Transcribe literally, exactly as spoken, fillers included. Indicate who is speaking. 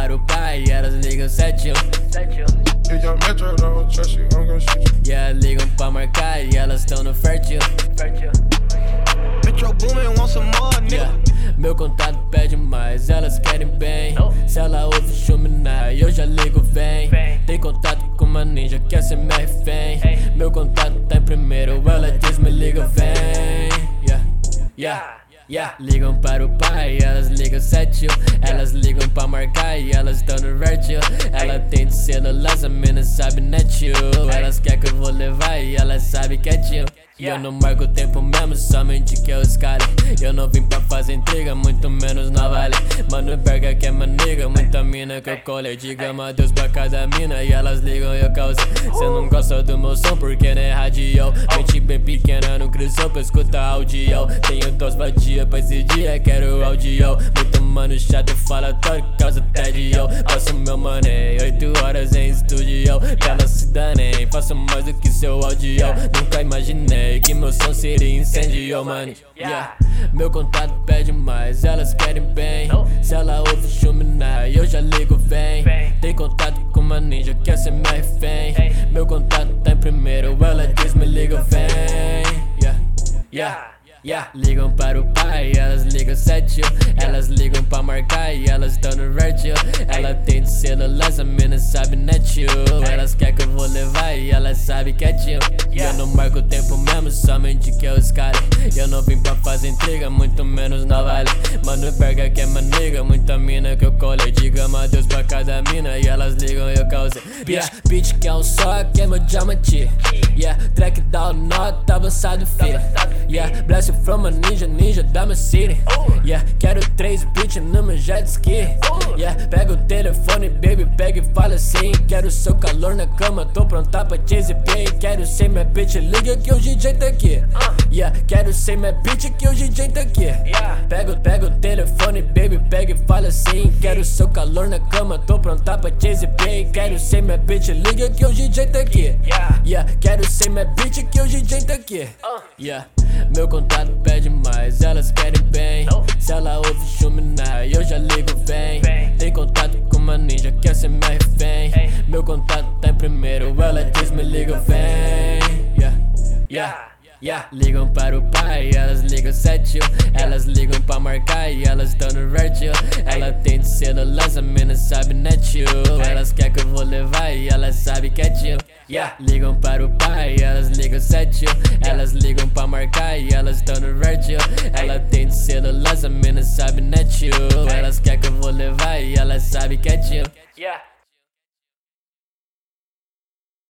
Speaker 1: para o pai e elas ligam sete um.
Speaker 2: If young Metro don't trust you, I'm gon' shoot you.
Speaker 1: Yeah, ligam pra marcar e elas tão no fértil.
Speaker 3: Metro Boomin, want some more, nigga.
Speaker 1: Yeah. Meu contato pede mais, elas querem bem. Se ela ouve chuminar, eu já ligo, vem. Tem contato com uma ninja, quer ser minha refém. Meu contato tá em primeiro, ela diz me liga, vem. Yeah, yeah. Yeah. Ligam para o pai, elas ligam sete um. Elas ligam pra marcar e elas tão no vértil. Ela tem de celular, essa mina sabe net you. Elas quer que eu vou levar e elas sabe que é tio. E eu não marco o tempo mesmo, somente que eu escale. Eu não vim pra fazer intriga, muito menos na vale. Mano, pega que é minha nigga, muita mina que eu colei. Diga adeus pra cada mina e elas ligam e eu causei. Cê não gosta do meu som porque não é radio. Mente bem pequena, não cresceu pra escutar audio. Tenho dose vadia pra esse dia, quero audio. Muito mano chato, falatório, causa tédio. Passo meu money, oito horas em estúdio. Ela se danem, faço mais do que seu audio. Nunca imaginei que meu som seria incêndio, mano. Yeah. Meu contato pede mais, elas querem bem. Se ela ouve chuminar, eu já ligo, vem. Tem contato com uma ninja, quer ser minha refém. Meu contato tá em primeiro, ela diz me liga, vem. Yeah, yeah. Yeah. Ligam para o pai, elas ligam sete um. Elas ligam pra marcar e elas tão no vértil. Ela tem de celular, essa mina sabe net you. Elas quer que eu vou levar e elas sabe que é tio. E eu não marco o tempo mesmo, somente que eu escale. Eu não vim pra fazer intriga, muito menos na vale. Mano, pega que é minha nigga, muita mina que eu colei. Diga adeus pra cada mina e elas ligam e eu causei. Yeah, bitch que é um só, que é meu diamante. Yeah, track da nota, avançado, filho. Yeah, bless you from a ninja, ninja da minha city. Yeah, quero três bitch no meu jet ski. Yeah, pega o telefone, baby, pega e fala assim. Quero seu calor na cama, tô pronta pra te exibir. Quero ser minha bitch, liga que o D J tá aqui. Yeah, quero ser minha bitch que o D J tá aqui. Pega, pega o telefone, baby, pega e fala assim. Quero seu calor na cama, tô pronta pra te exibir. Quero ser minha bitch, liga que o D J tá aqui. Yeah, quero ser minha bitch que o D J tá aqui. Yeah. Meu contato pede mais, elas querem bem. Se ela ouve chuminar, eu já ligo, vem. Tem contato com uma ninja, quer ser minha refém. Meu contato tá em primeiro, ela diz me liga, vem. Yeah, yeah. Yeah. Ligam para o pai, elas ligam sete um. Elas ligam pra marcar e elas tão no vértil. Ela tem de celular, essa mina sabe net you. Elas quer que eu vou levar e elas sabe que é tio. Yeah. Ligam para o pai, elas ligam sete um. Elas ligam pra marcar e elas tão no vértil. Ela tem de celular, essa mina sabe net you. Elas quer que eu vou levar e elas sabe que é tio.
Speaker 3: Yeah.